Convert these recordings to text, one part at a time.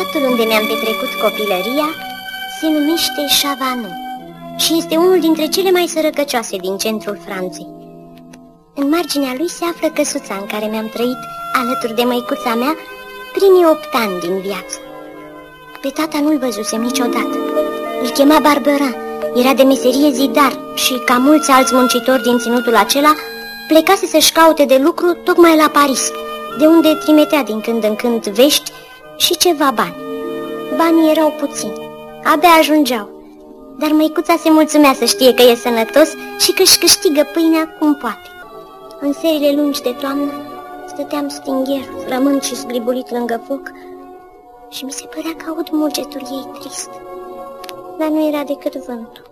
Satul unde mi-am petrecut copilăria se numește Chavanon și este unul dintre cele mai sărăcăcioase din centrul Franței. În marginea lui se află căsuța în care mi-am trăit alături de măicuța mea primii 8 ani din viață. Pe tata nu-l văzusem niciodată. Îl chema Barberin, era de meserie zidar și, ca mulți alți muncitori din ținutul acela, plecase să-și caute de lucru tocmai la Paris, de unde trimitea din când în când vești și ceva bani. Banii erau puțini, abia ajungeau, dar măicuța se mulțumea să știe că e sănătos și că își câștigă pâinea cum poate. În serile lungi de toamnă stăteam stingher, rămând și zglibulit lângă foc și mi se părea că aud mugetul ei trist, dar nu era decât vântul.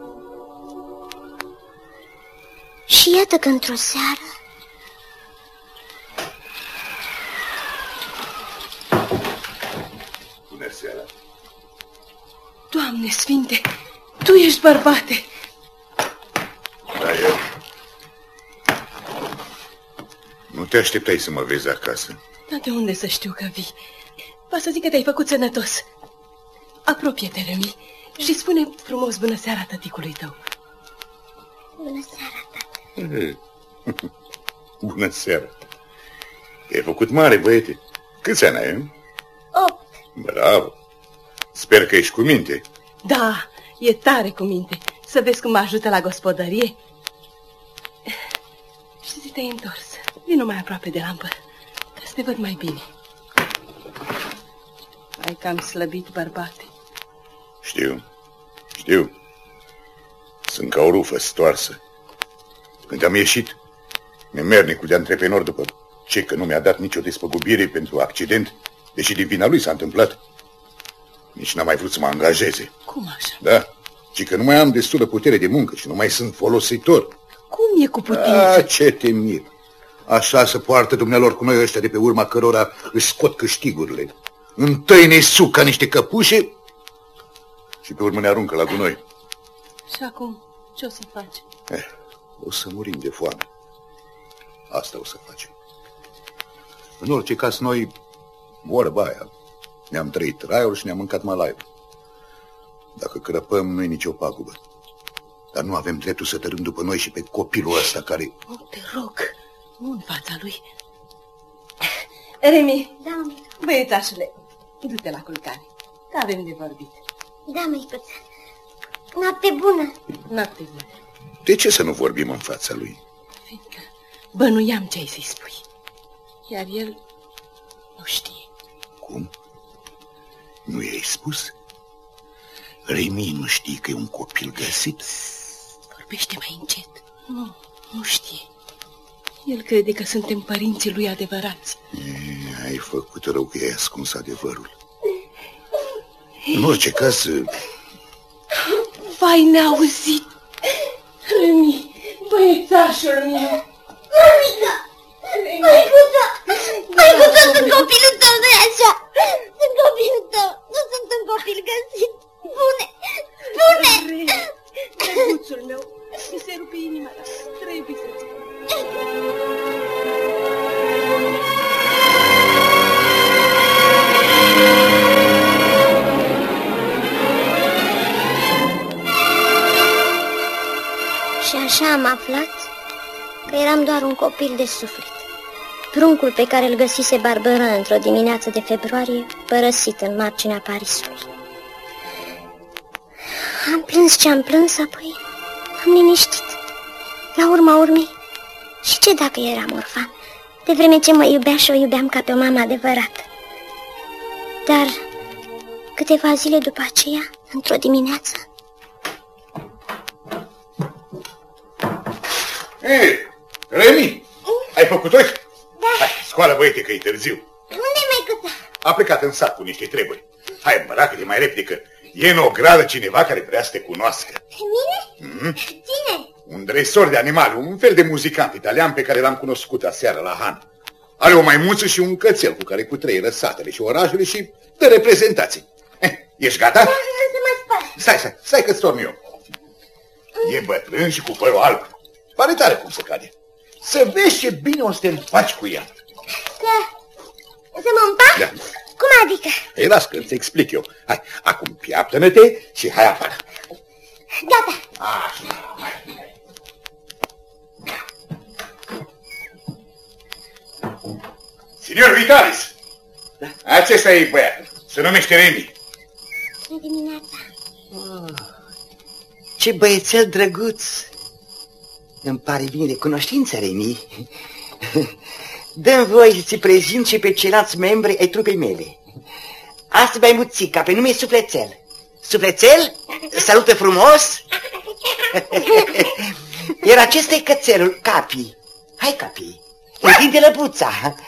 Și iată că într-o seară... Bună seara! Doamne Sfinte, Tu ești bărbate! Da, eu. Nu te așteptai să mă vezi acasă. Dar de unde să știu că vii? Va să zic că te-ai făcut sănătos. Apropie-te, Remi, și spune frumos bună seara tăticului tău. Bună seara, tată. Bună seara. Te-ai făcut mare, băiete. Câți ani ai? 8. Bravo. Sper că ești cu minte. Da, e tare cu minte. Să vezi cum mă ajută la gospodărie. Și zi te-ai întors. Vino mai aproape de lampă, ca să te văd mai bine. Ai cam slăbit, bărbate. Știu. Sunt ca o rufă stoarsă. Când am ieșit, nemernicul de antreprenor, după ce că nu mi-a dat nicio despăgubire pentru accident, deși din vina lui s-a întâmplat, nici n-a mai vrut să mă angajeze. Cum așa? Da, ci că nu mai am destulă putere de muncă și nu mai sunt folositor. Cum e cu putință? Ce te mir. Așa se poartă dumnealor cu noi ăștia de pe urma cărora își scot câștigurile. Întâi ne suc ca niște căpușe și pe urmă ne aruncă la gunoi. Și acum, ce o să faci? O să murim de foame. Asta o să facem. În orice caz, noi, vorba aia, ne-am trăit raiul și ne-am mâncat malaiul. Dacă crăpăm, nu-i nicio pagubă. Dar nu avem dreptul să tărâm după noi și pe copilul ăsta care... Te rog, nu în fața lui. Remi, Da, băiețașule, du-te la culcare, că avem de vorbit. da, măicuță. Noapte bună. Noapte bună. De ce să nu vorbim în fața lui? Fiindcă bănuiam ce ai să-i spui, iar el nu știe. Cum? Nu i-ai spus? Remi nu știi că e un copil găsit? Vorbește mai încet. Nu știe. El crede că suntem părinții lui adevărați. Ai făcut rău că i-ai ascuns adevărul. În orice caz... Vai, ne-a auzit! Remi, băiețașul meu! Măicuță, sunt copilul tău, nu-i așa? Sunt copilul tău, nu sunt un copil găsit. Spune! Drăguțul meu, mi se rupe inima ta. Trebuie să-ți... Și așa am aflat că eram doar un copil de suflet. Pruncul pe care îl găsise Barberin într-o dimineață de februarie, părăsit în marginea Parisului. Am plâns ce am plâns, apoi am liniștit. La urma urmei, și ce dacă eram orfan, de vreme ce mă iubea și o iubeam ca pe o mamă adevărată. Dar câteva zile după aceea, într-o dimineață... Ei, Remi, ai făcut ochi? Da. Hai, scoală, băiete, că e târziu. Unde-i măicuța? A plecat în sat cu niște treburi. Hai, îmbăracă-te mai repede, că e în ogradă cineva care vrea să te cunoască. Pe mine? Cine? Un dresor de animale, un fel de muzicant italian pe care l-am cunoscut aseară la Han. Are o maimuță și un cățel cu care cutreieră satele și orașele și dă reprezentații. Ești gata? Să mă spăl. Stai că-ți torn eu. E bătrân și cu părul alb. Pare tare cum se cade. Să vezi ce bine o să te împaci cu ea. Să mă împac? Da. Cum Adică? Ei, las că îți explic eu. Hai, acum piaptă-ne-te și hai afară. Gata. Așa, mai bine. Signor Vitalis! Da? Acesta e băiatul. Se numește Remi. Bună dimineața. Ce băiețel drăguț! Îmi pare bine de cunoștință, Remi. Dă-mi voie să-ți prezint și pe ceilalți membri ai trupei mele. Asta e maimuțica, pe nume Sufletel. Sufletel, salută frumos! Iar acesta e cățelul, Capi. Hai, Capi, întinde lăbuța.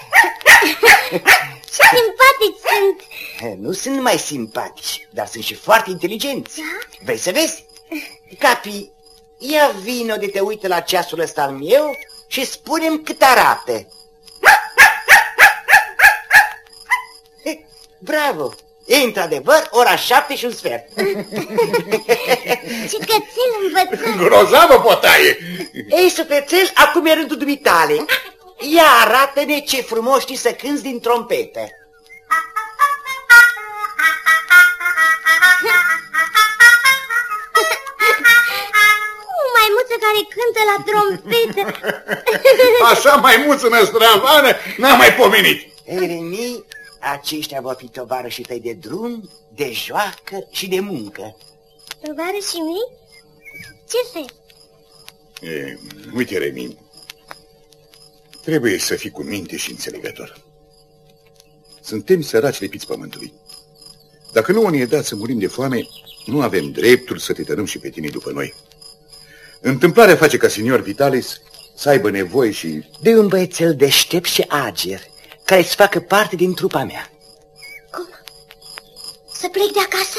Ce simpatici sunt! Nu sunt numai simpatici, dar sunt și foarte inteligenți. Da? Vrei să vezi? Capi, ia vino de te uită la ceasul ăsta al meu și spune-mi cât arată. Bravo! E într-adevăr ora 7 și un sfert. Ce cățel învățat! Grozavă potaie! Ei, Sufletel, acum e rândul dumitale. Ia arată-ne ce frumos știi să cânți din trompetă. Maimuță care cântă la trompetă. Așa maimuță năstravană n-am mai pomenit. Ei, Remi, aceștia vor fi tovarășii tăi de drum, de joacă și de muncă. Tovarășii mei? Ce fel? Uite, Remi, trebuie să fii cu minte și înțelegător. Suntem săraci lipiți pământului. Dacă nu ne e dat să murim de foame, nu avem dreptul să te tărâm și pe tine după noi. Întâmplarea face ca signor Vitalis să aibă nevoie și... de un băiețel deștept și ager, care să facă parte din trupa mea. Cum? Să plec de acasă?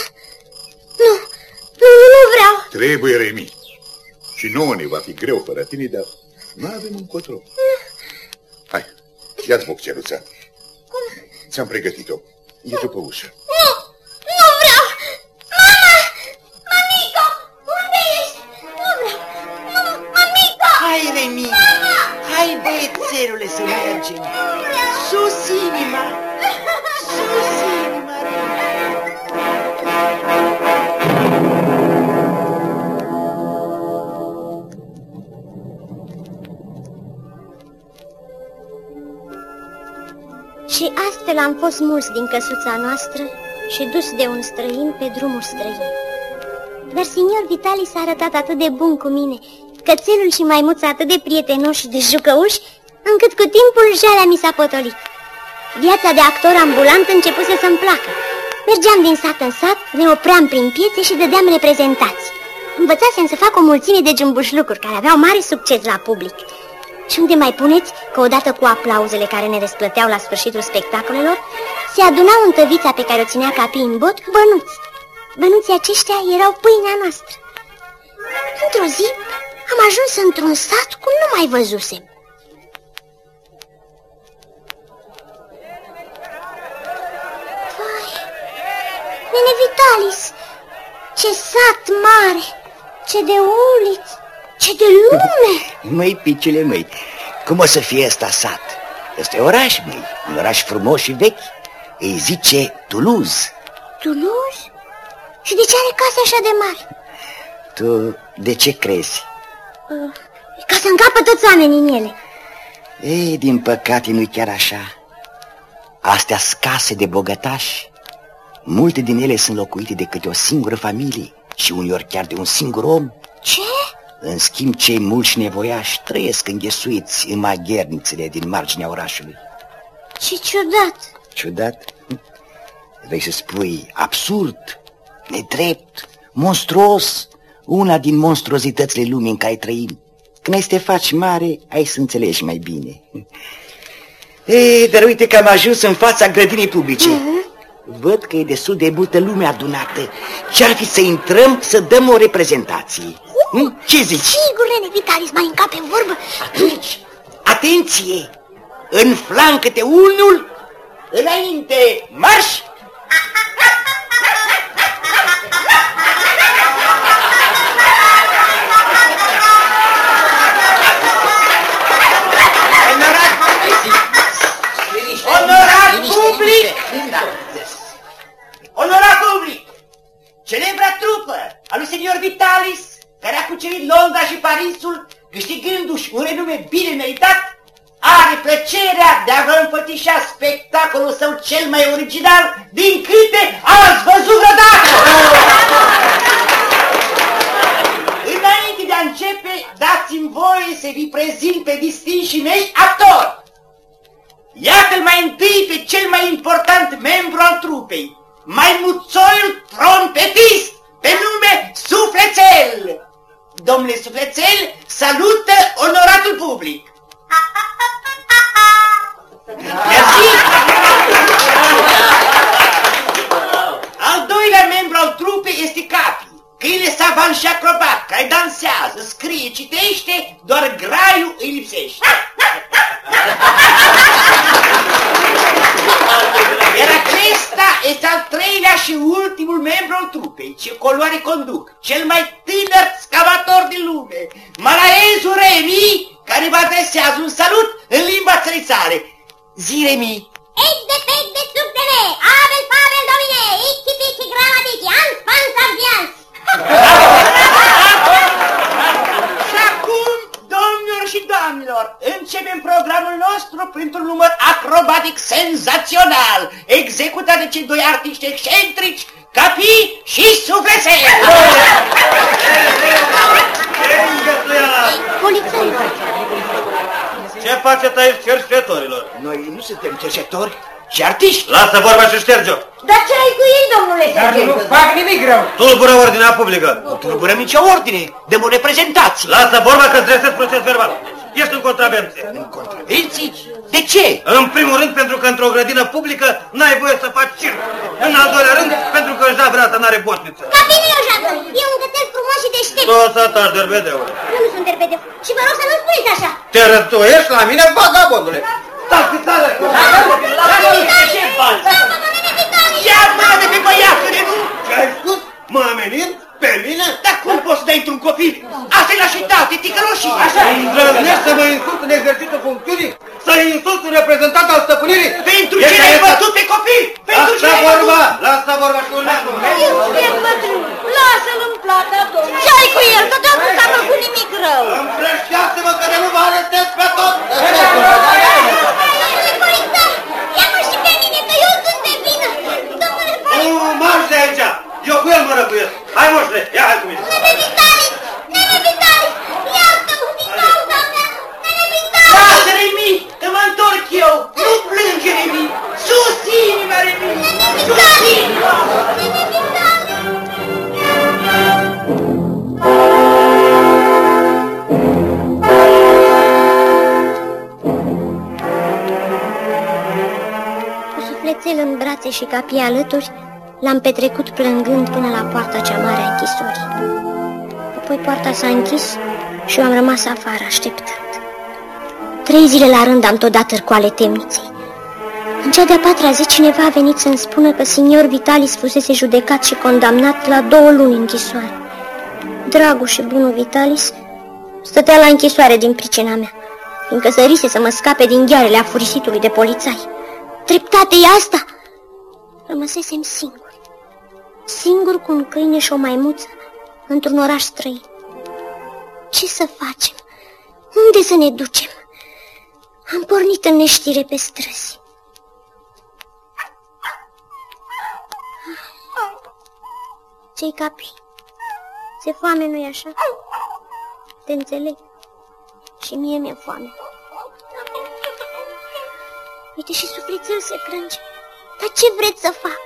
Nu vreau. Trebuie, Remi. Și nouă ne va fi greu fără tine, dar nu avem încotro. Hai, ia-ți boxeruța. Cum? Ți-am pregătit-o. E după ușă. Nu vreau! Mama! Mamico! Unde ești? Nu vreau! Mamico! Hai, Remi! Mama! Hai, băiețelule, să mergem! Sus inima! Sus inima, Remi! Și astfel am fost mulți din căsuța noastră și dus de un străin pe drumuri străine. Dar signor Vitalis s-a arătat atât de bun cu mine, cățelul și maimuța atât de prietenoși și de jucăuși, încât cu timpul jalea mi s-a potolit. Viața de actor ambulant începuse să-mi placă. Mergeam din sat în sat, ne opream prin piețe și dădeam reprezentații. Învățasem să fac o mulțime de jumbușlucuri care aveau mare succes la public. Și unde mai puneți că odată cu aplauzele care ne răsplăteau la sfârșitul spectacolelor, se adunau în tăvița pe care o ținea Capi în bot bănuți. Bănuții aceștia erau pâinea noastră. Într-o zi am ajuns într-un sat cum nu mai văzusem. Vai, Nene Vitalis, ce sat mare, ce de uliți, ce de lume! Măi, picele măi, cum o să fie ăsta sat? Ăsta e oraș, măi, un oraș frumos și vechi. Îi zice Toulouse. Toulouse? Și de ce are case așa de mari? Tu de ce crezi? Ca să încapă toți oamenii în ele. Ei, din păcate nu-i chiar așa. Astea-s case de bogătași. Multe din ele sunt locuite de câte o singură familie și uneori chiar de un singur om. Ce? În schimb, cei mulți nevoiași trăiesc înghesuiți în maghernițele din marginea orașului. Ce ciudat! Ciudat? Vrei să spui absurd, nedrept, monstruos, una din monstruozitățile lumii în care trăim. Când ai să te faci mare, ai să înțelegi mai bine. Ei, dar uite că am ajuns în fața grădinii publice. Văd că e destul de multă lume adunată. Ce-ar fi să intrăm să dăm o reprezentație? Ce zici? Sigur, Nene Vitalis, mai încape în vorbă. Atunci, atenție! În flanc câte unul, înainte, marș! Onorat public, Onorat public, celebra trupă a lui senior Vitalis, care a cucerit Londra și Parisul, câștigându-și un renume bine meritat, are plăcerea de a vă înfățișa spectacolul său cel mai original din câte ați văzut vreodată! Înainte de a începe, dați-mi voie să vi prezint pe distinșii mei actori. Iată-l mai întâi pe cel mai important membru al trupei, maimuțoiul trompetist, pe nume Suflețel. Domnule Suflețel, salută onoratul public. Mersi. Al doilea membru al trupei este Capi, câine savan și acrobat, care dansează, scrie, citește, doar graiul îi lipsește. Iar acesta este al treilea și ultimul membru al trupei, ce coloare conduc, cel mai tânăr scavator din lume, Malaezu Remi, care vă adresează un salut în limba țărițare. Zi, Remi! Ec de pec de sub de me, abel fabel domine, ici pici gramatici, ans pans ardians. Și acum, domnilor și doamnelor, începem programul nostru printr-un număr acrobatic senzațional, executat de cei doi artiști excentrici, Capi și Suflețel. Polițai! Ce faceți aici, cercetătorilor? Noi nu suntem cercetători, ci artiști. Lasă vorba și șterge-o. Dar ce ai cu ei, domnule Dar sergent? nu fac nimic rău. Tulbură ordinea publică. Nu tulburăm nicio ordine, dăm o reprezentație. Lasă vorba că-ți dresez proces verbal. Ești în contravenție. În contravenții? De ce? În primul rând pentru că într-o grădină publică n-ai voie să faci circ. În al doilea rând pentru că jabreata n-are botniță. Ca bine eu jadă, e un gătesc frumos și deștept. Tu să taci, derbedeule. Eu nu sunt derbedeu și vă rog să nu spuneți așa. Te rătoiești la mine, vagabondule. Stați pitală! Ia mână de pe băiatule, nu? Ce ai spus? Mă amenin? Pe mine? Dar cum poți să dai într-un copil? Asta e lașitate, ticăloșii. Așa e. Îndrăznești să mă insult în exercițiul funcțiunii? Să insult un reprezentant al stăpânirii? Pentru ce l-ai bătut pe copil? Pentru ce Lasă l-ai vorba! bătut? Lasă vorba și urmează! Este bătrân, lasă-l în plata, domnule. Ce ai cu el? Că doar nu s-a făcut nimic rău. Împrășteați-mă că de nu vă arătez pe tot! Domnule polițai, ia-mă și pe mine, că eu sunt de vină. Domnule polițai. Nu, marș de aici! Eu cu el mă răcuiesc! Hai, moșule, ia hai cu mine! Nene Vitalis! Nene Vitalis! Iartă-mă din cauza mea! Nene Vitalis! Lasă, Remi, că mă întorc eu. Nu plânge, Remi. Sus inima, Remi. Sus inima. Nene Vitalis! Cu Suflețel în brațe și Capi alături, l-am petrecut plângând până la poarta cea mare a închisorii. Apoi poarta s-a închis și eu am rămas afară așteptând. 3 zile la rând am tot dat târcoale temniței. În cea de-a 4-a zi cineva a venit să-mi spună că signor Vitalis fusese judecat și condamnat la 2 luni închisoare. Dragul și bunul Vitalis stătea la închisoare din pricina mea, fiindcă sărise să mă scape din ghearele afurisitului de polițai. Dreptate e asta? Rămăsesem singur. Singur cu un câine și o maimuță într-un oraș străin. Ce să facem? Unde să ne ducem? Am pornit în neștire pe străzi. Ce-i, Capi? Ți-e foame, nu-i așa? Te înțeleg. Și mie mi-e foame. Uite, și Suflețel se plânge. Dar ce vreți să fac?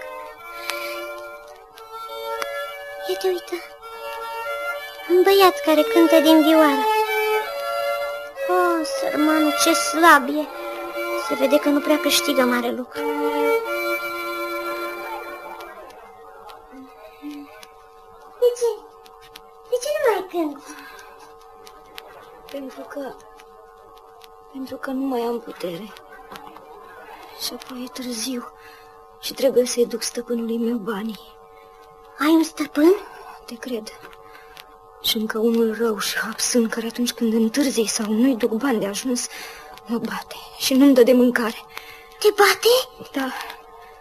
Ia te uită. Un băiat care cântă din vioară. Oh, sărmanul, ce slab e. Se vede că nu prea câștigă mare lucru. De ce? De ce nu mai cânt? Pentru că nu mai am putere. Și apoi e târziu și trebuie să-i duc stăpânului meu banii. Ai un stăpân? Te cred. Și încă unul rău și absânt, care atunci când întârzi sau nu-i duc bani de ajuns, mă bate și nu-mi dă de mâncare. Te bate? Da.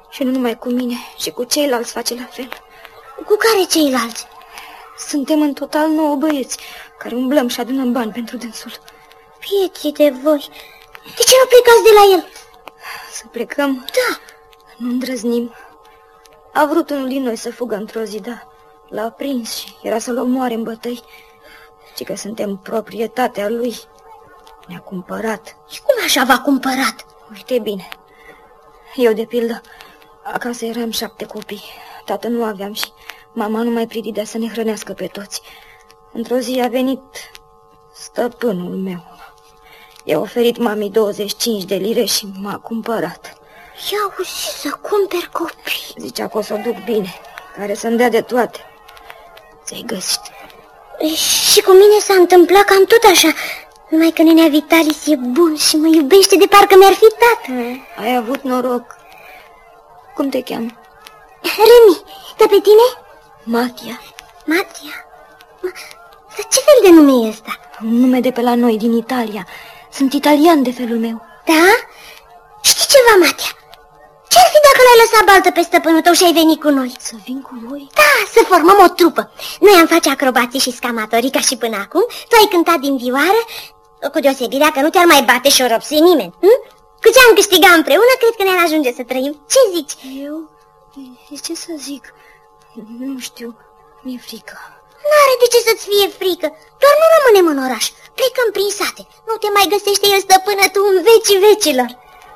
Și nu numai cu mine, și cu ceilalți face la fel. Cu care ceilalți? Suntem în total 9 băieți care umblăm și adunăm bani pentru dânsul. Pieții de voi! De ce nu plecați de la el? Să plecăm? Da. Nu îndrăznim. A vrut unul din noi să fugă într-o zi, dar l-a prins și era să-l omoare în bătăi. Ci că suntem proprietatea lui. Ne-a cumpărat. Și cum așa v-a cumpărat? Uite bine. Eu, de pildă, acasă eram 7 copii. Tată nu aveam și mama nu mai prididea să ne hrănească pe toți. Într-o zi a venit stăpânul meu. I-a oferit mamei 25 de lire și m-a cumpărat. Ia uzi, să cumperi copii. Zicea că o să o duc bine, care să-mi dea de toate. Ți-ai găsit. Și cu mine s-a întâmplat cam tot așa. Numai că nenea Vitalis e bun și mă iubește de parcă mi-ar fi tată. Ai avut noroc. Cum te cheamă? Remi, dar pe tine? Matia. Matia? Dar ce fel de nume e ăsta? Un nume de pe la noi, din Italia. Sunt italian de felul meu. Da? Știi ceva, Matia? Ce-ar fi dacă l-ai lăsat baltă pe stăpânul tău și ai venit cu noi? Să vin cu voi? Da, să formăm o trupă. Noi am face acrobații și scamatorii ca și până acum. Tu ai cântat din vioară, cu deosebirea că nu te-ar mai bate și oropsi nimeni. Cu ce am câștigat împreună, cred că ne-ar ajunge să trăim. Ce zici? Eu? Ce să zic? Nu știu, mi-e frică. N-are de ce să-ți fie frică. Doar nu rămânem în oraș. Plecăm prin sate. Nu te mai găsește el, stăpână, tu în vecii vecilor.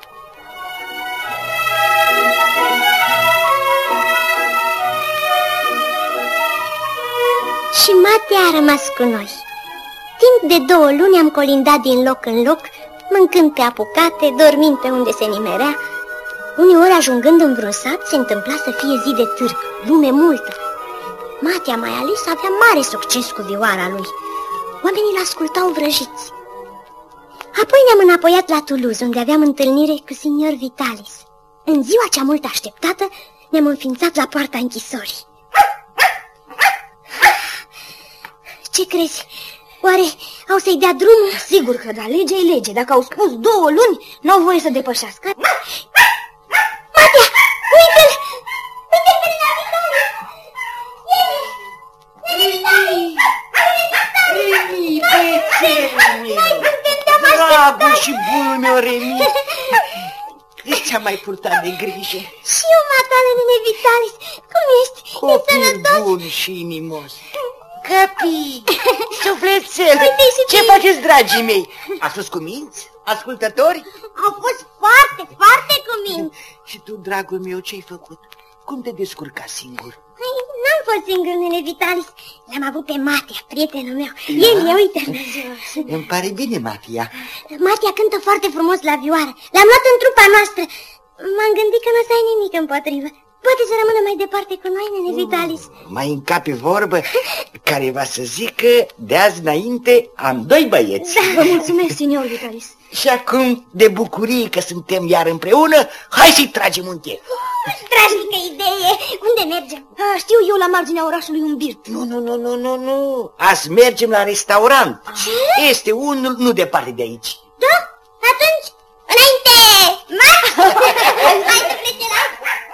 Și Matea a rămas cu noi. Timp de 2 luni am colindat din loc în loc, mâncând pe apucate, dormind pe unde se nimerea. Uneori, ajungând în vreun sat, se întâmpla să fie zi de târg, lume multă. Matea mai ales avea mare succes cu vioara lui. Oamenii l-ascultau vrăjiți. Apoi ne-am înapoiat la Toulouse, unde aveam întâlnire cu signor Vitalis. În ziua cea mult așteptată, ne-am înființat la poarta închisorii. Ce crezi? Oare au să-i dea drumul? Sigur că da, legea e lege. Dacă au spus 2 luni, n-au voie să depășească. Matea, uite-l! Uite-l pe Vitalis! Remi, băiețelul meu, dragul și bunul meu, Remi. De ce am mai purtat de grijă? Și eu, matale, nene Vitalis, cum ești? Copil bun și inimos. Căpii, sufletel, ce tu. faceți, dragii mei? Ați fost cuminți? Ascultători? Au fost foarte, foarte cuminți. Și tu, dragul meu, ce-ai făcut? Cum te descurca singur? N-am fost singur, nene Vitalis. L-am avut pe Matea, prietenul meu. El e, uite-l. Îmi pare bine, Matia. Matea cântă foarte frumos la vioară. L-am luat în trupa noastră. M-am gândit că nu o să ai nimic împotrivă. Poate să rămână mai departe cu noi, nene Vitalis. Mai încape vorbă care va să zică de azi înainte am 2 băieți. Vă mulțumesc, signor Vitalis. Și acum, de bucurie că suntem iar împreună, hai să-i tragem un chef. Strașnică idee! Unde mergem? Știu eu, la marginea orașului un birt. Nu. Azi mergem la restaurant. Ce? Este unul nu departe de aici. Da? Atunci, înainte! Hai să plece la...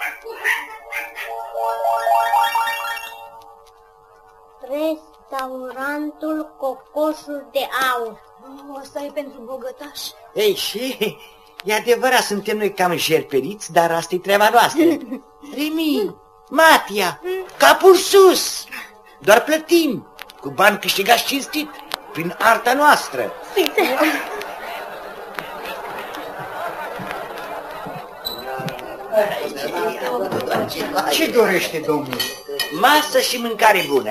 Restaurantul Cocoșul de Aur. Asta e pentru bogătași. Ei, și e adevărat, suntem noi cam jerperiți, dar asta e treaba noastră. Remi, Matia, capul sus, doar plătim, cu bani câștigați cinstit, prin arta noastră. Ce dorește, domnul? Masă și mâncare bună.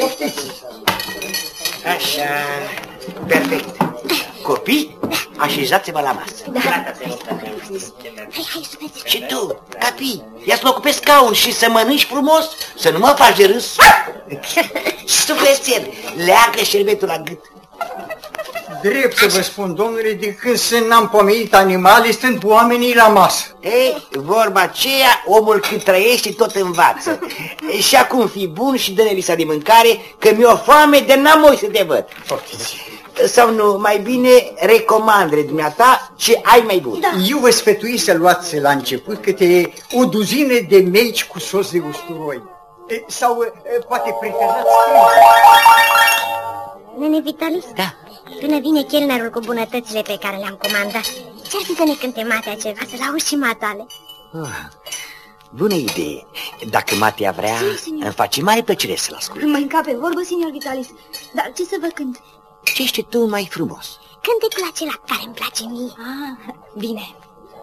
Așa, perfect. Copii, așezați-vă la masă. Hai, supeți. Și tu, Capi, ia-ți locul pe scaun și să mănânci frumos, să nu mă faci de râs. Și sufletel, leagă șerbetul la gât. Drept să vă spun, domnule, de când n-am pomenit animale, stând oamenii la masă. Ei, vorba aceea, omul cât trăiește tot învață. Și acum fii bun și dă-ne lista de mâncare, că mi-o foame de n-am moi să te văd. sau nu, mai bine recomandele dumneata ce ai mai bun. Da. Eu vă sfătui să luați la început câte o duzină de meici cu sos de usturoi. Sau poate preferați Nene Vitalis? Da. Până vine chelnerul cu bunătățile pe care le-am comandat, ce-ar fi să ne cânte Matea ceva, să-l auzi și matale? Bună idee. Dacă Matea vrea, îmi face mare plăcere să-l ascult. Mai încape vorbă, signor Vitalis. Dar ce să vă cânt? Ce ești tu mai frumos? Cântecul acela care îmi place mie. Bine.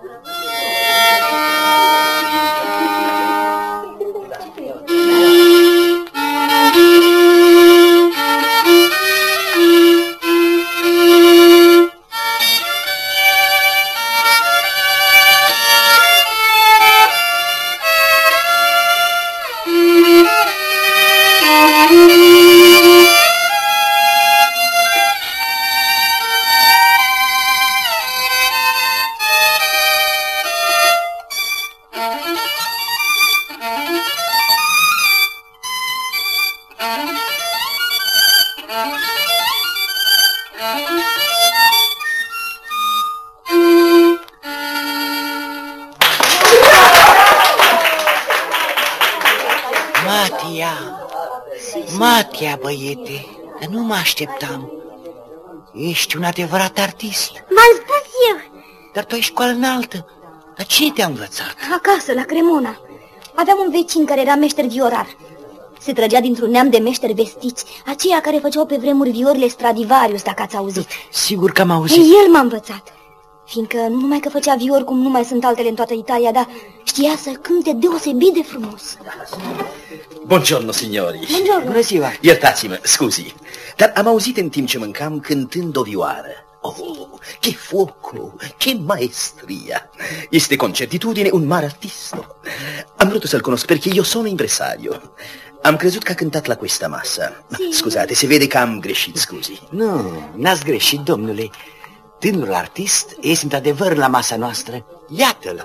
Matea, băiete, nu mă așteptam. Ești un adevărat artist. V-am spus eu. Dar tu ai școală înaltă. Dar cine te-a învățat? Acasă, la Cremona. Aveam un vecin care era meșter viorar. Se trăgea dintr-un neam de meșteri vestiți, aceia care făceau pe vremuri viorile Stradivarius, dacă ați auzit. Sigur că am auzit. El m-a învățat. Fiindcă nu numai că făcea viori cum nu mai sunt altele în toată Italia, dar știa să cânte deosebit de frumos. Buongiorno, signori. Buongiorno. Bună ziua. Iertați-mă, scuzi, dar am auzit în timp ce mâncam cântând o vioară. Oh, che fuoco, che maestria. Este con certitudine un mare artista. Am vrut să-l cunosc perché io sono impresario. Am crezut că a cântat la questa massa. Scuzate, se vede că am greșit, scuzi. Nu, n-ați greșit, domnule. Tânărul artist este într-adevăr la masa noastră. Iată-l.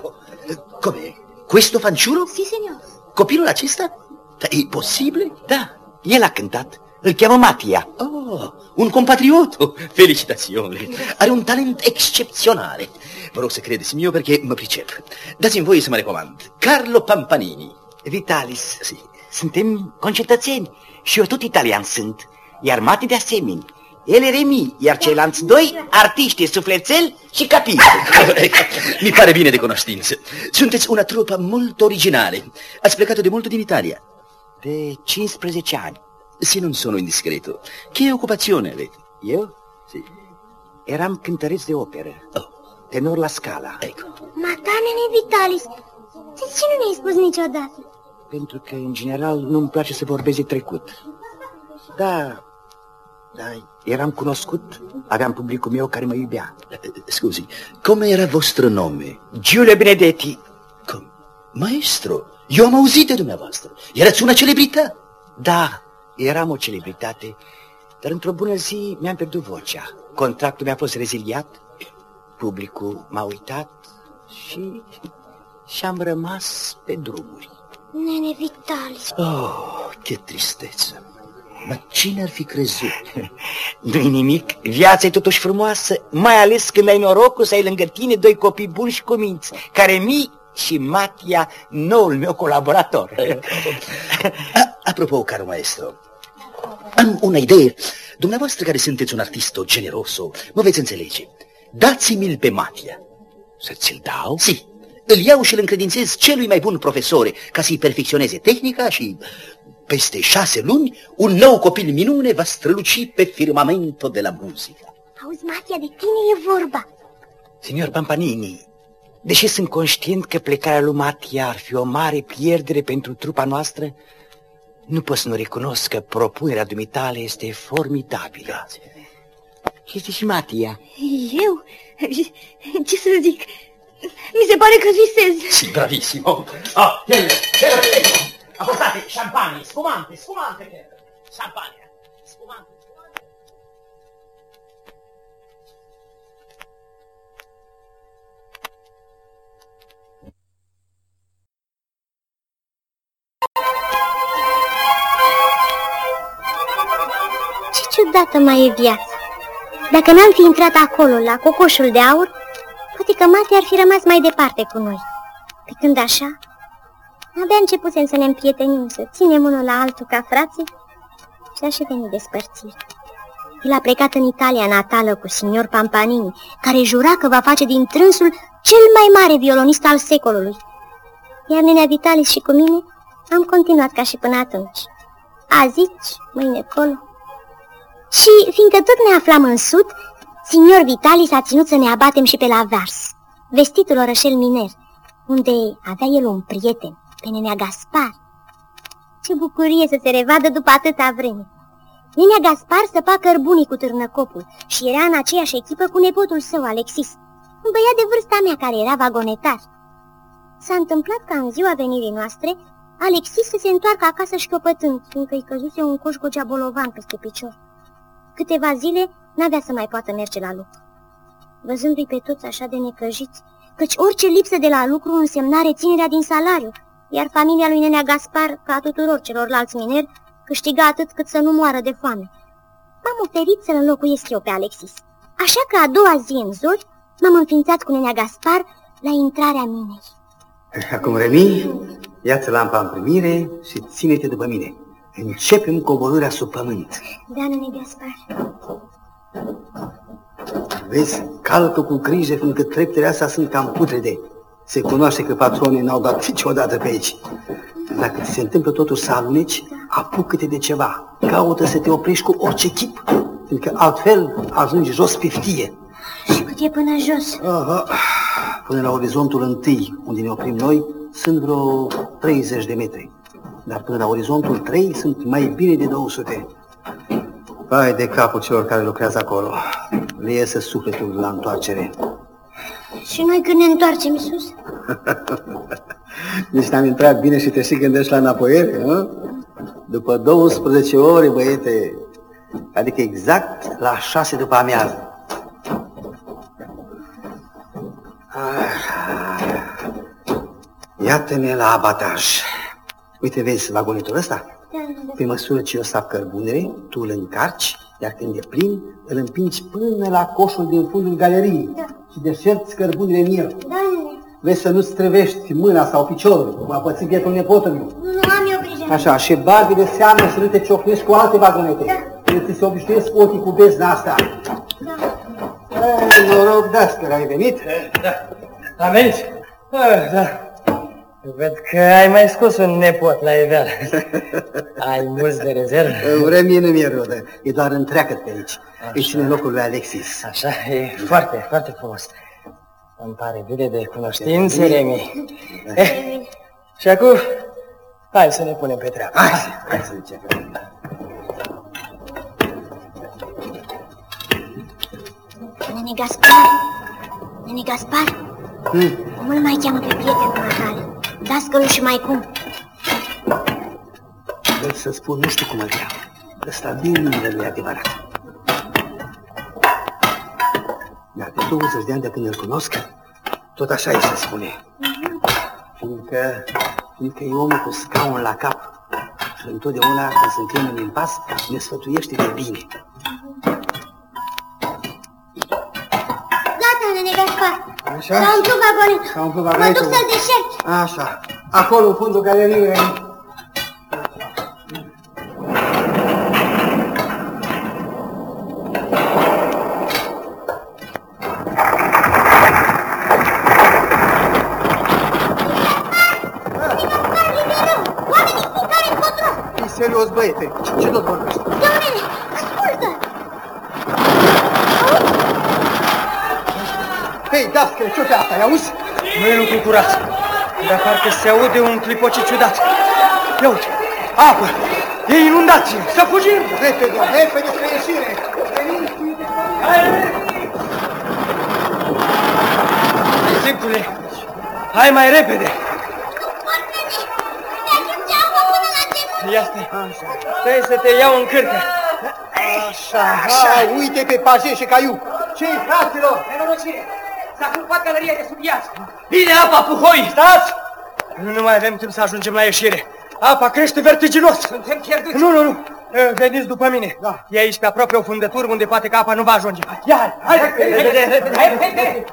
Come? Questo fanciullo? Si, signor. Copilul acesta? E posibile? Da, el a cântat. Îl cheamă Matia. Oh, un compatrioto. Felicitazioni. Are un talent excepționale. Vă rog să credeți mio perché mă pricep. Dați-mi voie să mă recomand. Carlo Pampanini. Vitalis, suntem concetățeni și eu tot italian sunt, iar Mati de asemenea. El e Remi, iar ceilalți doi artiști, sufletel și capitol. Mi pare bine de cunoștință. Sunteți una trupă mult originale. Ați plecat de mult din Italia? De 15 ani. Se non sono indiscreto, che occupazione avete? Eu? Sì. Eram cântăreț de operă. Tenor la Scala. Ecco. Nene Vitalis, de ce nu mi-ai spus niciodată? Pentru că, în general, nu-mi place să vorbesc de trecut. Da, eram cunoscut, aveam publicul meu care mă iubea. Scusi, come era vostro nome? Giulio Benedetti. Come? Maestro, eu am auzit de dumneavoastră. Erați una celebritate. Da, eram o celebritate, dar într-o bună zi mi-am pierdut vocea. Contractul mi-a fost reziliat, publicul m-a uitat și am rămas pe drumuri. Nene Vitalis. Oh, che tristețe. Ma cine ar fi crezut? Nu-i nimic, viața e totuși frumoasă, mai ales când ai norocul să ai lângă tine doi copii buni și cuminți, Remi și Matia, noul meu colaborator. Apropo, caro maestro, am una idee. Dumneavoastră care sunteți un artisto generoso, mă veți înțelege. Dați-mi-l pe Matia. Să ți-l dau? Si, îl iau și îl încredințez celui mai bun profesore ca să-i perfecționeze tehnica și peste 6 luni un nou copil minune va străluci pe firmamentul de la muzică. Auzi, Matia, de tine e vorba. Signor Pampanini, deși sunt conștient că plecarea lui Matia ar fi o mare pierdere pentru trupa noastră, nu pot să nu recunosc că propunerea dumitale este formidabilă. Grazie. Și este și Matia. Eu? Ce să zic? Mi se pare că visez. Si, bravissimo. Apportate champagne, spumante, champagne, spumante. Ce ciudată mai e viața. Dacă n-am fi intrat acolo, la cocoșul de aur, poate că Mate ar fi rămas mai departe cu noi. Pe când așa, abia începusem să ne împrietenim, să ținem unul la altul ca frații și așa veni despărțiri. El a plecat în Italia natală cu signor Pampanini, care jura că va face din trânsul cel mai mare violonist al secolului. Iar nenea Vitalis și cu mine am continuat ca și până atunci. Azi aici, mâine acolo. Și fiindcă tot ne aflam în sud, signor Vitalis a ținut să ne abatem și pe la Vars, vestitul orășel miner, unde avea el un prieten, pe nenea Gaspar. Ce bucurie să se revadă după atâta vreme! Nenea Gaspar săpa cărbunii cu târnăcopul și era în aceeași echipă cu nepotul său, Alexis, un băiat de vârsta mea care era vagonetar. S-a întâmplat ca în ziua venirii noastre, Alexis să se întoarcă acasă șchiopătând, fiindcă îi căzuse un coșcogea bolovan peste picior. Câteva zile n-avea să mai poată merge la lucru. Văzându-i pe toți așa de necăjiți, căci orice lipsă de la lucru însemna reținerea din salariu, iar familia lui nenea Gaspar, ca a tuturor celorlalți mineri, câștiga atât cât să nu moară de foame. M-am oferit să-l înlocuiesc eu pe Alexis, așa că a doua zi în zori m-am înființat cu nenea Gaspar la intrarea minei. Acum, Remi, ia-ți lampa în primire și ține-te după mine. Începem coborârea sub pământ. Da, nene Gaspar. Vezi, calcă cu grijă, fiindcă treptele astea sunt cam putrede. Se cunoaște că patronii n-au dat niciodată pe aici. Dacă ți se întâmplă totuși să aluneci, apucă-te de ceva. Caută să te oprești cu orice chip, fiindcă altfel ajungi jos pe ftie. Și cât e până jos? Aha. Până la orizontul întâi, unde ne oprim noi, sunt vreo 30 de metri. Dar până la orizontul 3 sunt mai bine de 200. Vai de capul celor care lucrează acolo. Le iese sufletul la întoarcere. Și noi când ne întoarcem sus? Deci ne-am intrat bine și te și gândești la înapoiere, nu? După 12 ore, băiete, adică exact la 6 după amiază. Iată-ne la abataj. Uite, vezi vagonetul ăsta? Pe măsură ce eu sap cărbunele, tu îl încarci, iar când e plin, îl împingi până la coșul din fundul galeriei și deșerți cărbunele în el. Vezi să nu-ți străvești mâna sau piciorul, cum a pățit bietul nepotului. Nu am eu grijă. Așa, și bagi de seamă să nu te ciocnești cu alte vagonete. Când ți se obișnuiesc ochii cu bezna asta. Noroc, Dasker, ai venit? Da. Am venit? Da. Văd că ai mai scos un nepot la iveală. Ai mulți de rezervă? Vremie nu mi-e rodă, e doar întreagă pe aici. Îi ține locul lui Alexis. Așa, e foarte, foarte frumos. Îmi pare bine de cunoștințe, Remi. Și acum, hai să ne punem pe treabă. Hai să începem. Nene Gaspar, cum îl mai cheamă pe prietenul matale? Dascălul și mai cum? Vreau să spun, nu știu cum îl cheamă. Ăsta din numele lui adevărat. Dar de 20 de ani de când îl cunosc, tot așa îi se spune. Fiindcă e omul cu scaun la cap și întotdeauna când suntem în impas, ne sfătuiește de bine. Gata, nene Gaspar. Așa? S-a umplut vagonetul. Mă duc să-l deșert. Așa. Acolo, în fundul galeriei. Serios, băiete, ce tot vorbești? Doamnele, ascultă! Hei, Dascăle, ce-o asta, i-auzi? Nu e lucru curat, dar parcă se aude un clipoce ciudat. Ia uite, apă, e inundație, să fugim! Repede, repede spre ieșire! Zicule, hai mai repede! Ia stai, stai să te iau în cârcă. Așa, uite pe paje și caiu. Ce-i, fraților? Nenorocire, s-a culpat galeria de sub iaz. Bine apa, puhoi! Stați! Nu mai avem timp să ajungem la ieșire. Apa crește vertiginos. Suntem pierduți. Nu, Veniți după mine. Da. E aici pe aproape o fundătură unde poate că apa nu va ajunge. Ia, hai, repede.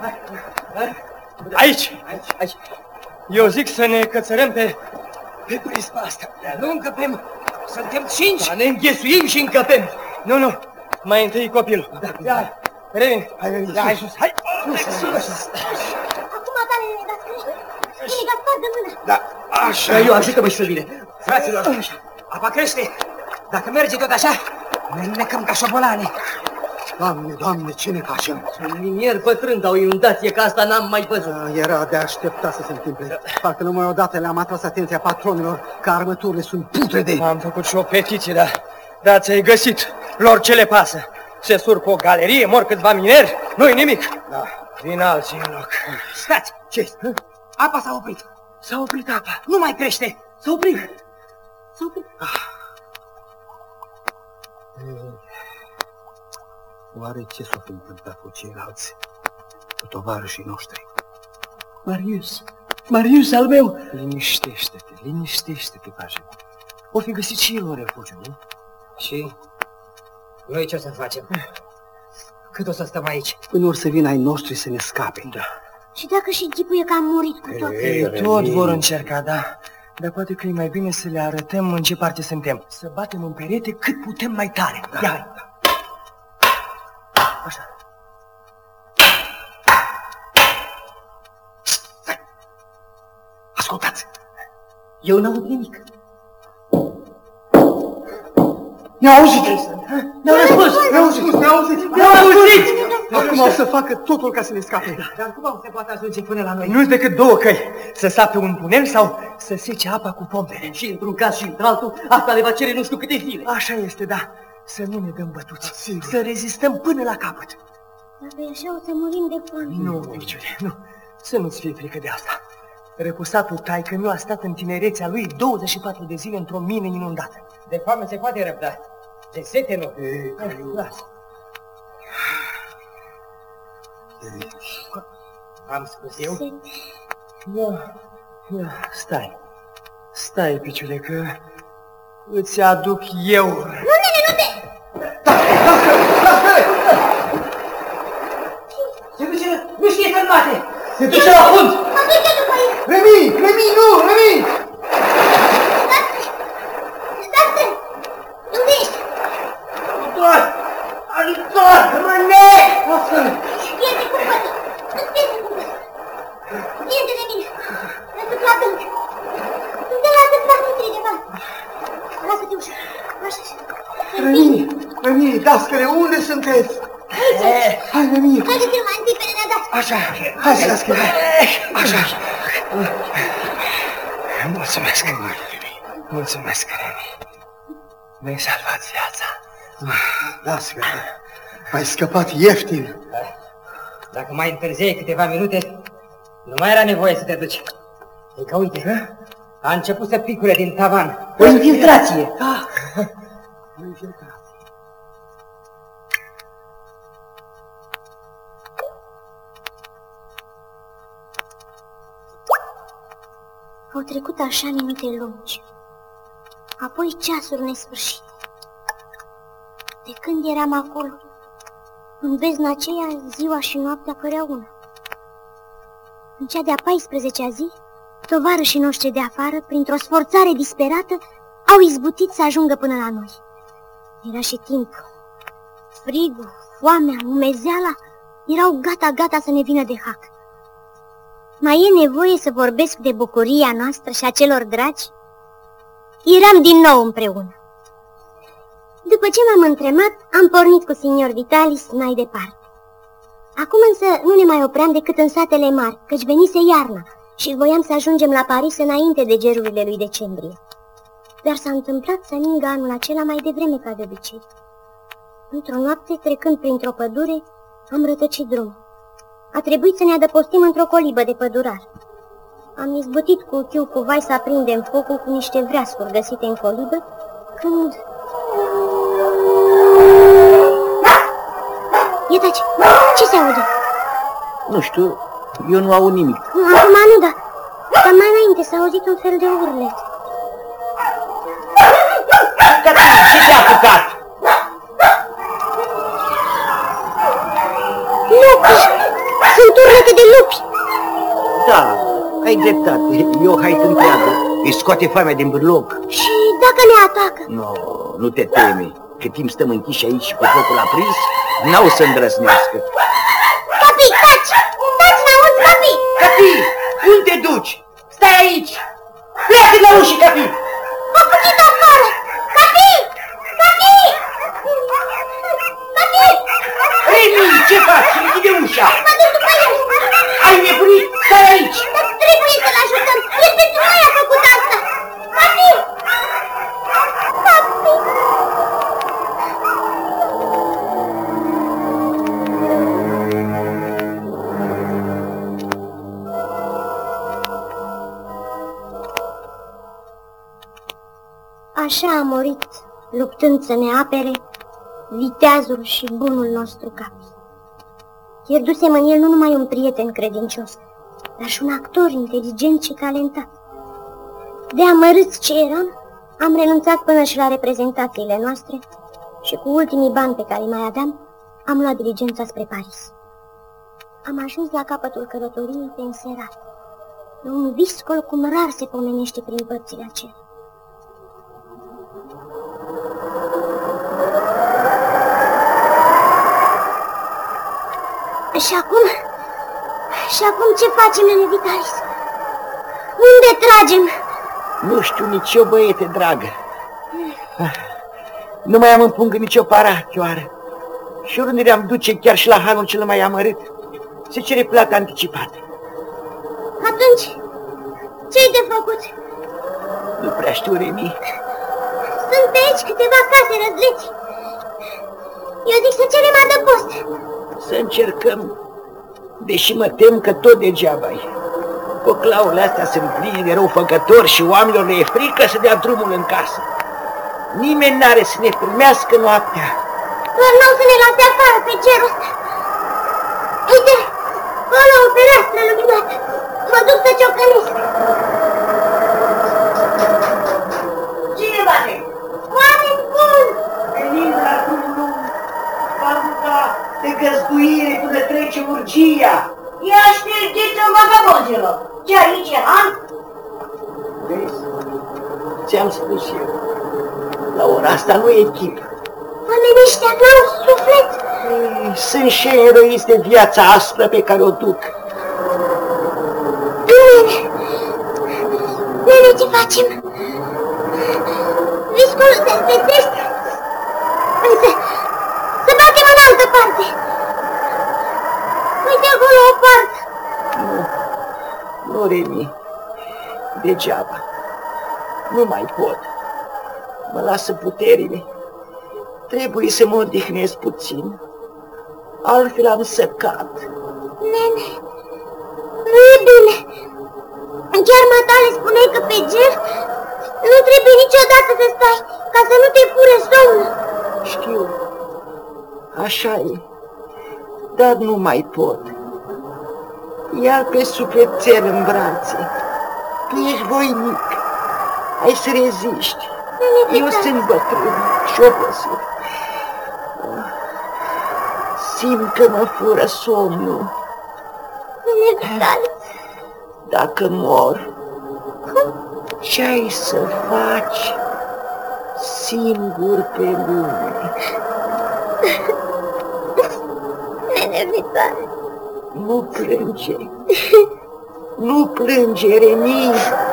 Aici. Eu zic să ne cățărăm pe prispa asta. Nu încăpem. Suntem 5. Ne înghesuim și încăpem. Nu. Mai întâi copilul. Da. Revin. Hai sus. Hai. Acum, tale, Bine, Gaspar, de mână. Da, așa. Eu ajută-mă și pe mine. Fraților, apa crește. Dacă merge tot așa, ne înnecăm ca șobolane. Doamne, ce ne facem? Un linier bătrân, dar o inundație ca asta n-am mai văzut. Era de așteptat să se întâmple. Parcă numai odată le-am atras atenția patronilor că armăturile sunt putrede. Am făcut și o petiție, dar ți-ai găsit. Lor ce le pasă? Se surp o galerie, mor câțiva mineri, nu-i nimic. Da. Vin alții în loc. Stați! Ce? Apa s-a oprit. S-a oprit apa. Nu mai crește. S-a oprit. Oare ce s-a întâmplat cu ceilalți? Cu tovarășii noștri? Marius al meu! Liniștește-te, pașă. O fi găsit și el un refugiu, nu? Și noi ce o să facem? Cât o să stăm aici? Până or să vină ai noștri să ne scape. Da. Și dacă și chipuie că am murit cu tot? Tot vor încerca, da. Dar poate că e mai bine să le arătăm în ce parte suntem. Să batem în perete cât putem mai tare. Da. Ia. Așa. Ascultați! Eu n-aud nimic. Ne-au auzit! Ne-au răspuns! Ne-au auzit! Acum o să facă totul ca să ne scape. Dar cum se poate ajunge până la noi? Nu-s decât două căi. Să sape un tunel sau să sece apa cu pompele. Și într-un caz și într-altul, asta le va cere nu știu câte zile. Așa este, da. Să nu ne dăm bătuți. Să rezistăm până la capăt. Dacă e așa, o să murim de foame. Nu, Miciule, nu. Să nu-ți fie frică de asta. Repusatul taică-miu a stat în tinerețea lui 24 de zile într-o mină inundată. De foame se poate răbda. De sete nu. Lasă. Am spus eu? Ia, stai, piciule, că îți aduc eu. Nu, nene, nu te... Se duce, nu știe să-l bate! Se duce la fund! Mă duce după el! Remi, nu! Stați! Unde ești? Ajutor! Răne! Pierde cu pătă! Îți pierde cu pătă! Pierde de mine! Mă duc la dânc! Nu te lasă-ți fac nutri de bani! Lasă-te ușa! Așa! Remi, dascăle, unde sunteți? Aici! Hai, Remi! Haideți-l mai întâi pe nenea dați! Așa, hai, dascăle! Așa! Mulțumesc, Remi! Mi-ai salvat viața! Dascăle, ai scăpat ieftin! Dacă mai întârziai câteva minute, nu mai era nevoie să te duci. E că uite, a început să picure din tavan. O infiltrație! Da! O infiltrație. Au trecut așa minute lungi, apoi ceasuri nesfârșite. De când eram acolo, în bezna aceea, ziua și noaptea părea una. În cea de-a 14-a zi, tovarășii noștri de afară, printr-o sforțare disperată, au izbutit să ajungă până la noi. Era și timpul. Frigul, foamea, umezeala erau gata să ne vină de hac. Mai e nevoie să vorbesc de bucuria noastră și a celor dragi? Eram din nou împreună. După ce m-am întremat, am pornit cu signor Vitalis mai departe. Acum însă nu ne mai opream decât în satele mari, căci venise iarna și voiam să ajungem la Paris înainte de gerurile lui decembrie. Dar s-a întâmplat să ningă anul acela mai devreme ca de obicei. Într-o noapte, trecând printr-o pădure, am rătăcit drumul. A trebuit să ne adăpostim într-o colibă de pădurar. Am izbutit cu chiu cu vai să aprindem focul cu niște vreascuri găsite în colibă, când... Ia taci! Ce se aude? Nu știu, eu nu aud nimic. Acum nu, dar mai înainte s-a auzit un fel de urlet. Și dreptate. Eu hai întreagă. Îi scoate foamea din bârlog. Și dacă ne atacă? Nu te teme. Cât timp stăm închiși aici și cu focul aprins, n-au să îndrăznească. Capi, taci! Taci, n-auzi, Capi! Capi, unde te duci? Stai aici! Pleacă la ușă, Capi! M-a fugit afară! Capi! Capi! Capi! Remi, ce faci? Închide ușa! Mă duc după el! Ai nebunit? Stai aici! Dar trebuie să-l ajutăm! El pentru noi a făcut asta! Capi! Capi! Așa a murit, luptând să ne apere, viteazul și bunul nostru Capi. Pierdusem în el nu numai un prieten credincios, dar și un actor inteligent și talentat. De amărâți ce eram, am renunțat până și la reprezentațiile noastre și cu ultimii bani pe care îi mai aveam, am luat diligența spre Paris. Am ajuns la capătul călătoriei pe înserat, pe un viscol cum rar se pomenește prin părțile acelea. Și acum ce facem, nene Vitalis? Unde tragem? Nu știu nici eu, băiete dragă. Nu mai am în pungă nicio paratioară. Și oriunde le-am duce, chiar și la hanul cel mai amărât, se cere plată anticipată. Atunci, ce-i de făcut? Nu prea știu, Remi. Sunt pe aici câteva case răzleți. Eu zic să cerem adăpost. Să încercăm, deși mă tem că tot degeaba-i. Poclaurile astea sunt pline de răufăcători și oamenilor le e frică să dea drumul în casă. Nimeni n-are să ne primească noaptea. Doar n-au să ne lase afară pe cerul ăsta. Uite, acolo o fereastră luminată. Mă duc să ciocănesc. Cine bate? Oameni buni! Venim la drumul fabrica de găzduire până trece urgia. Ia ștergeți-o vagabonzilor. Ce aici e han? Vezi? Ți-am spus eu. La ora asta nu e chip. Oamenii ăștia n-au suflet. Sunt și eroiți de viața aspră pe care o duc. Nene, ce facem? Viscolul se înfețește. Să batem în altă parte. Uite acolo o poartă. Nu, Remi. Degeaba. Nu mai pot. Mă lasă puterile. Trebuie să mă odihnesc puțin. Altfel am săcat. Nene, nu e bine. Chiar matale spuneai că pe ger nu trebuie niciodată să stai, ca să nu te fure somnul. Știu. Așa e. Dar nu mai pot. Ia pe sufletel în brațe. Tu ești voinic. Ai să reziști. Eu sunt bătrân și obosit. Simt că mă fură somnul. Dacă mor, ce ai să faci singur pe lume? Nene Vitale. Nu plânge. Nu plânge, Remi.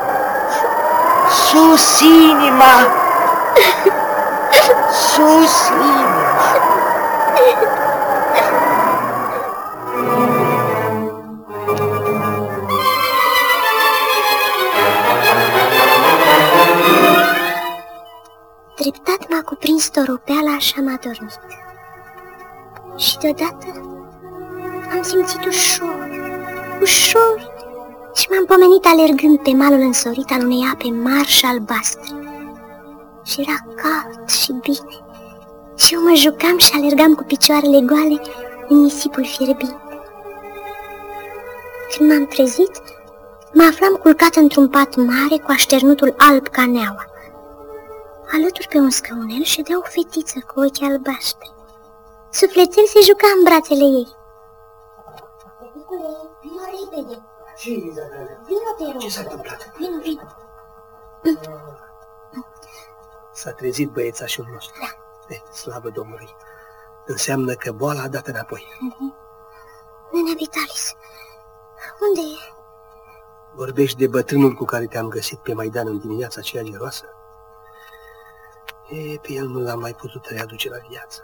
Sus inima! Sus inima! Treptat m-a cuprins toropeala și am adormit. Și deodată am simțit ușor, și m-am pomenit alergând pe malul însorit al unei ape mari și albastre. Și era cald și bine. Și eu mă jucam și alergam cu picioarele goale în nisipul fierbinte. Când m-am trezit, mă aflam culcat într-un pat mare cu așternutul alb ca neaua. Alături pe un scaunel ședea o fetiță cu ochi albaștri. Sufletel se juca în brațele ei. Fetițule, vină repede, Ce, Liza, dragă? Vino, te rog. Ce s-a întâmplat? Vino. S-a trezit băiețașul nostru. Da. Slavă Domnului. Înseamnă că boala a dat înapoi. Nenea Vitalis, unde e? Vorbești de bătrânul cu care te-am găsit pe Maidan în dimineața aceea geroasă? Pe el nu l-am mai putut readuce la viață.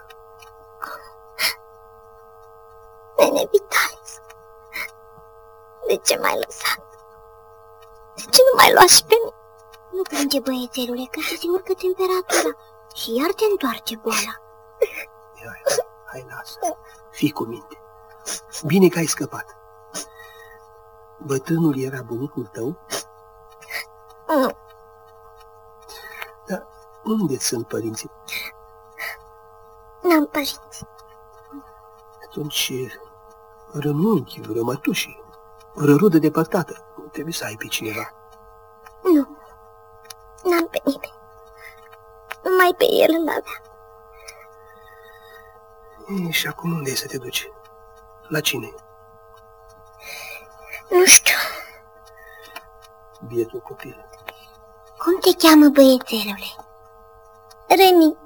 Nene Vitalis, de ce m-ai lăsat? De ce nu m-ai luat și pe mine? Nu plânge, băiețelule, că se urcă temperatura și iar te întoarce boala. Hai, lasă. Fii cu minte. Bine că ai scăpat. Bătrânul era bunicul tău? Nu. Dar unde sunt părinții? N-am părinți. Atunci, rămânchi, rămătuși, rudă depărtată. Trebuie să ai pe cineva. Nu. N-am pe nimeni. Numai pe el îl avea. Și acum unde e să te duci? La cine? Nu știu. Bietul copil. Cum te cheamă, băiețelule? Remi.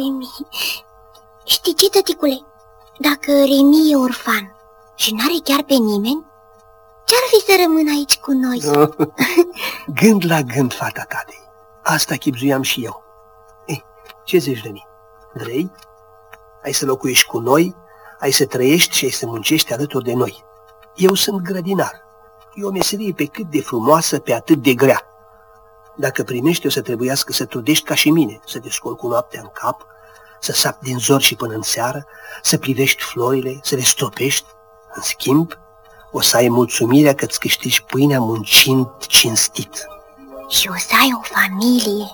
Știi ce, tăticule? Dacă Remi e orfan și n-are chiar pe nimeni, ce-ar fi să rămână aici cu noi? Gând la gând, fata tatei. Asta chibzuiam și eu. Ce zici, Remi? Vrei? Ai să locuiești cu noi, ai să trăiești și ai să muncești alături de noi. Eu sunt grădinar. E o meserie pe cât de frumoasă, pe atât de grea. Dacă primești, o să trebuiască să trudești ca și mine, să te scoli cu noaptea în cap, să sapi din zor și până în seară, să privești florile, să le stropești. În schimb, o să ai mulțumirea că îți câștigi pâinea muncind cinstit. Și o să ai o familie.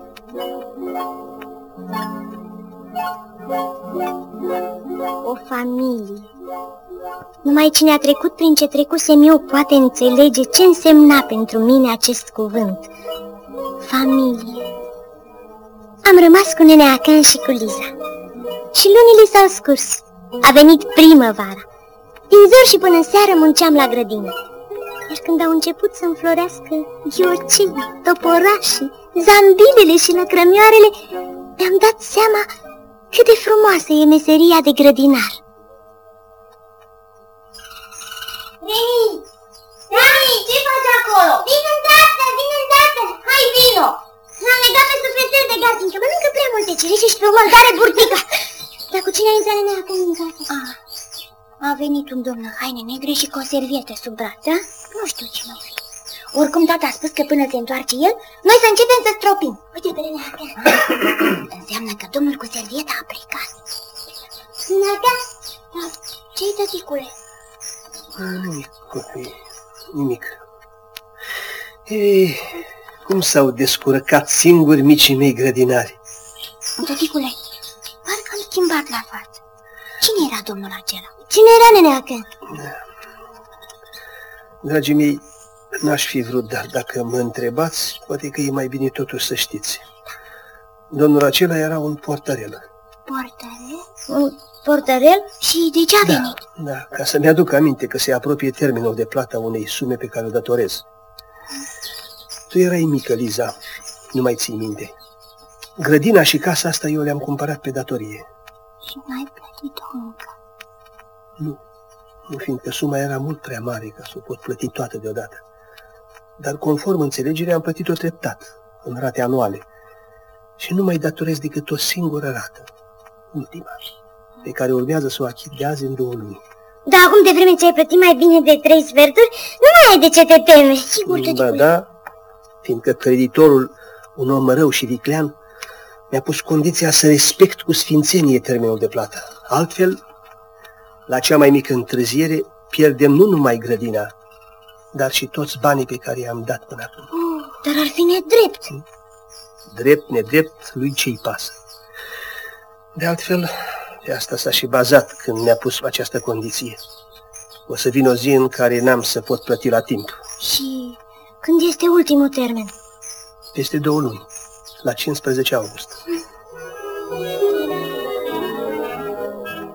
O familie. Numai cine a trecut prin ce trecusem eu poate înțelege ce însemna pentru mine acest cuvânt. Familie. Am rămas cu nenea Acan și cu Liza. Și lunile s-au scurs. A venit primăvara. Din zor și până seară munceam la grădină. Iar când au început să înflorească ghiocii, toporașii, zambilele și lăcrămioarele, mi-am dat seama cât de frumoasă e meseria de grădinar. Remi, ce faci acolo? Vin îndată, hai vino! L-am legat pe sufletel de gard, fiindcă mănâncă prea multe cireșe și pe o mâncare burtică. Dar cu cine a intrat nenea acum în casă? A venit un domn în haine negre și cu o servietă sub braț, da? Nu știu ce mai fi. Oricum tata a spus că până se întoarce el, noi să începem să stropim. Uite pe nenea Acan. Înseamnă că domnul cu servieta a plecat. Nenea Acan? Ce-i, tăticule? Nimic, copii, nimic. Cum s-au descurcat singuri micii mei grădinari? Tăticule, parcă am schimbat la față. Cine era domnul acela? Cine era nenea Acan? Dragii mei, n-aș fi vrut, dar dacă mă întrebați, poate că e mai bine totuși să știți. Domnul acela era un portărel. Portărel? Un portărel? Și de ce a venit? Da, ca să-mi aduc aminte că se apropie termenul de plată a unei sume pe care o datorez. Tu erai mică, Liza, nu mai ții minte. Grădina și casa asta eu le-am cumpărat pe datorie. Și n-ai plătit-o încă? Nu, fiindcă suma era mult prea mare ca să o pot plăti toată deodată. Dar conform înțelegerii am plătit-o treptat, în rate anuale. Și nu mai datorez decât o singură rată, ultima, pe care urmează să o achit de azi în 2 luni. Dar acum, de vreme ce ai plătit mai bine de 3 sferturi, nu mai ai de ce te teme, sigur, tăticule. Ba da, fiindcă creditorul, un om rău și viclean, mi-a pus condiția să respect cu sfințenie termenul de plată. Altfel, la cea mai mică întârziere, pierdem nu numai grădina, dar și toți banii pe care i-am dat până acum. Dar ar fi nedrept. Drept, nedrept, lui ce-i pasă. De altfel, pe asta s-a și bazat când mi-a pus această condiție. O să vin o zi în care n-am să pot plăti la timp. Și când este ultimul termen? Peste 2 luni, la 15 august.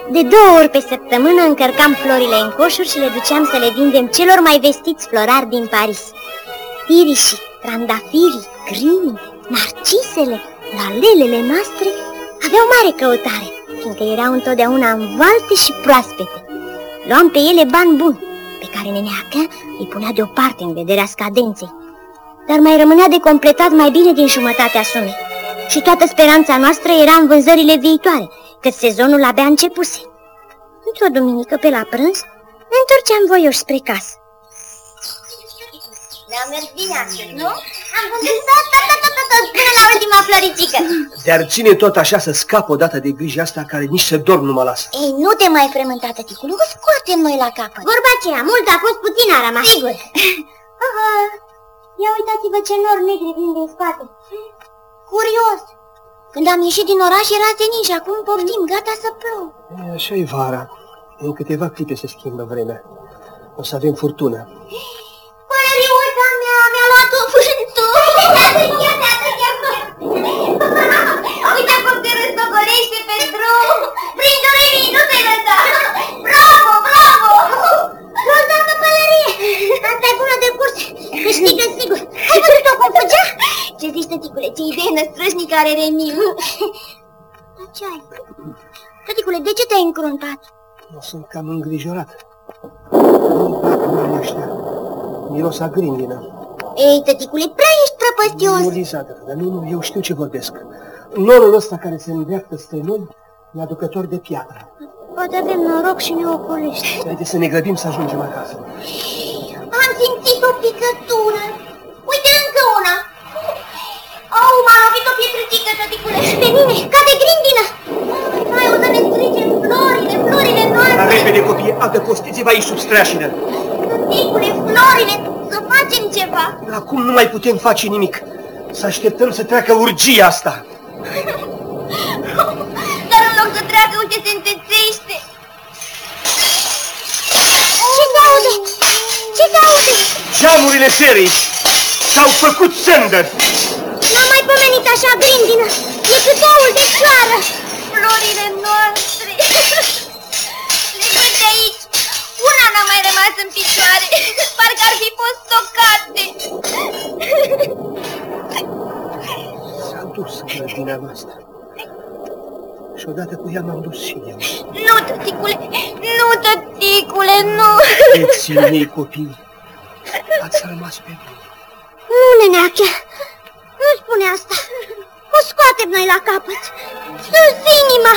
De 2 ori pe săptămână încărcam florile în coșuri și le duceam să le vindem celor mai vestiți florari din Paris. Irișii, trandafirii, grimii, narcisele, lalelele noastre aveau mare căutare, fiindcă erau întotdeauna învalte și proaspete. Luam pe ele bani buni, pe care neneacă îi punea deoparte în vederea scadenței, dar mai rămânea de completat mai bine din jumătatea sumei. Și toată speranța noastră era în vânzările viitoare, că sezonul abia începuse. Într-o duminică, pe la prânz, ne întorceam voioși spre casă. Ne-am mers bine astăzi, nu? Am vândut tot, până la ultima floricică. Dar ține tot așa să scap odată de grija asta care nici să dorm nu mă lasă. Ei, nu te mai frământa, tăticule, o scoatem noi la capăt. Vorba aceea, mult a fost, puțin a rămas. Sigur. Aha, ia uitați-vă ce nori negri vin din spate. Curios. Când am ieșit din oraș era senin și acum poftim, gata să plouă. Așa-i vara. În câteva clipe se schimbă vremea. O să avem furtună. Păreriuța mea, mi-a luat-o vântul. Uite cum te răstogolește pe drum. Prindurii, nu te lăsa. Bravo, bravo. Nu-ți doamnă pălărie. Asta e bună de curs. Câștigă sigur. Ai văzut-o cum fugea? Ce zici, tăticule, ce idee năstrășnică are Remiu. Dar ce ai? Tăticule, de ce te-ai încruntat? Eu sunt cam îngrijorat. Nu-mi plac oamenii ăștia. Miros a grindină. Ei, tăticule, prea ești prăpăstios. Nu, Lisandra, dar nu, eu știu ce vorbesc. Norul ăsta care se îndreaptă spre noi e aducător de piatră. Poate avem noroc și ne ocolește. Haideți să ne grăbim să ajungem acasă. Am simțit o picătură. Uite, încă una. Au, m-a lovit o pietrățică, tăticule. Și pe mine, ca de grindină. Hai, o să ne strigem florile noastre. Dar repede, copii, adăpostiți-vă aici sub streașină. Tăticule, florile, să facem ceva. Acum nu mai putem face nimic. Să așteptăm să treacă urgia asta. Dar în loc să treacă, uite, se întețește. Ce se aude? Ce se aude? Geamurile serii s-au făcut sândă. N-am mai pomenit așa grindină. E câteaul de floară. Florile noastre. Le văd de aici. Una n-a mai rămas în picioare. Parcă ar fi fost tocate. S-a dus grădina noastră. Și odată cu ea m-am dus și eu. Nu, tăticule, nu. Vieții mei copii, ați rămas pe voi. Nu, neneachea, nu spune asta. O scoatem noi la capăt. Sus inima!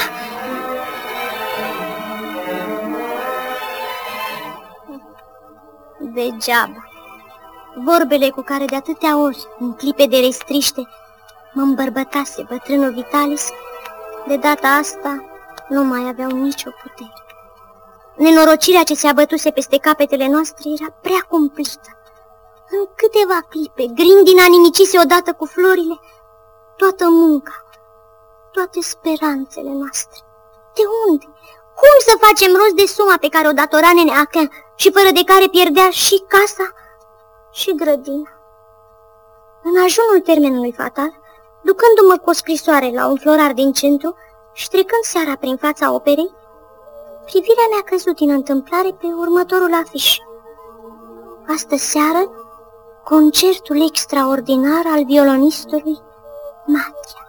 Degeaba. Vorbele cu care de atâtea ori, în clipe de restriște, mă îmbărbătase bătrânul Vitalis, de data asta nu mai aveau nicio putere. Nenorocirea ce se abătuse peste capetele noastre era prea cumplită. În câteva clipe, grindina nimicise odată cu florile toată munca, toate speranțele noastre. De unde? Cum să facem rost de suma pe care o datora neneacă și fără de care pierdea și casa și grădina? În ajunul termenului fatal, ducându-mă cu o scrisoare la un florar din centru și trecând seara prin fața operei, privirea mea a căzut din întâmplare pe următorul afiș. Astă seară, concertul extraordinar al violonistului Matia.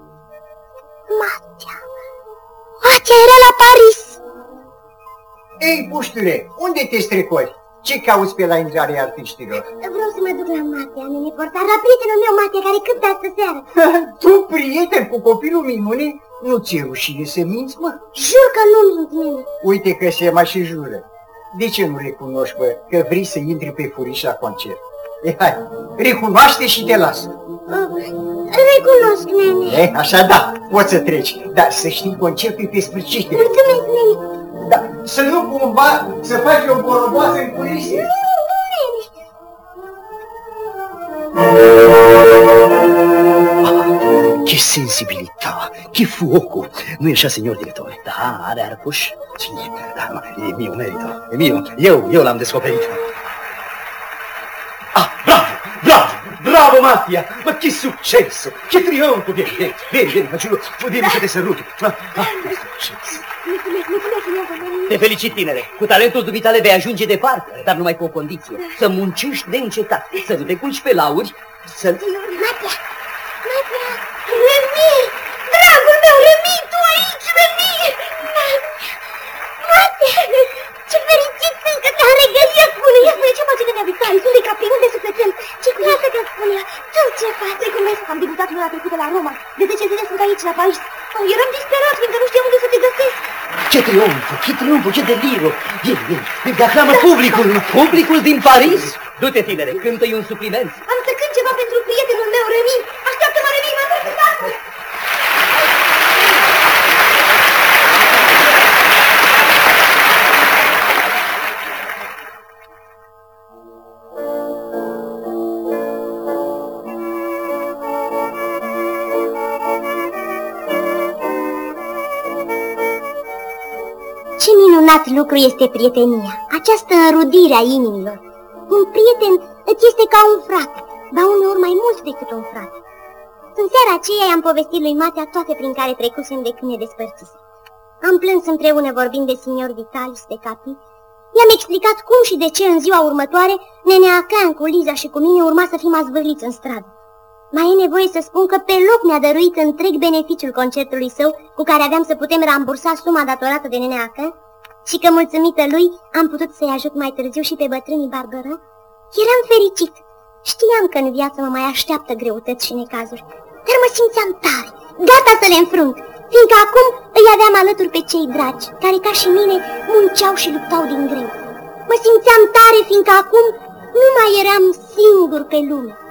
Matia era la Paris! Ei, puștule, unde te strecori? Ce cauți pe la intrarea artiștilor? Vreau să mă duc la Matia, nene portar, la prietenul meu Matia, care cântă astă seară. Tu, prieten cu copilul minune, nu ți-e rușine să minți, mă? Jur că nu mint, nene. Uite că se mai și jură. De ce nu recunoști, bă, că vrei să intri pe furiș la concert? Hai, recunoaște și te lasă. Recunosc, nene. Așa da, poți să treci, dar să știi, concertul pe sfârșit. Mulțumesc, nene. Da, să nu cumva să faci o boroboasă în culise. Che sensibilità, che fuoco! Nu e așa, signor direttore? Da, are arcuș? Sì, da, ma è mio merito, è mio. Eu l-am descoperit. Ah, bravo, Bravo, mafia! Ma che successo! Che trionfo! Vieni, faciullo, vieni să te sărut. Te felicit, tinere. Cu talentul dumitale vei ajunge departe, dar numai cu o condiție. Să muncești neîncetat, să nu te culci pe lauri, să... Nadia! Remi! Dragul meu, Remi! Tu aici, Remi! Nadia! Ce fericit sunt că te-am regăsit! Spune, ce face Nenea Victorie? Sunt de caprin, unde sufletel? Ce cu asta că spunea? Tu ce faci? Recunosc, am debutat luna trecută la Roma. De 10 zile sunt aici, la Paris. Eram disperat, fiindcă nu știam unde să te găsesc. Ce triumfo, ce deliriu! Vieni, te aclamă publicul din Paris! Du-te, tinere, cântă-i un supliment. Am să cânt ceva pentru prietenul meu, Remi. Așteaptă-mă, Remi, m-am răspundat. Ce minunat lucru este prietenia, această înrudire a inimilor. Un prieten îți este ca un frate, ba uneori mai mult decât un frate. În seara aceea i-am povestit lui Matea toate prin care trecusem de când ne despărțise. Am plâns împreună vorbind de signor Vitalis de Capi. I-am explicat cum și de ce în ziua următoare Nenea Acan cu Liza și cu mine urma să fim azvârliți în stradă. Mai e nevoie să spun că pe loc mi-a dăruit întreg beneficiul concertului său, cu care aveam să putem rambursa suma datorată de Nenea Acan, și că, mulțumită lui, am putut să-i ajut mai târziu și pe bătrânii Barberin. Eram fericit. Știam că în viață mă mai așteaptă greutăți și necazuri, dar mă simțeam tare, gata să le înfrunt, fiindcă acum îi aveam alături pe cei dragi, care ca și mine munceau și luptau din greu. Mă simțeam tare, fiindcă acum nu mai eram singur pe lume.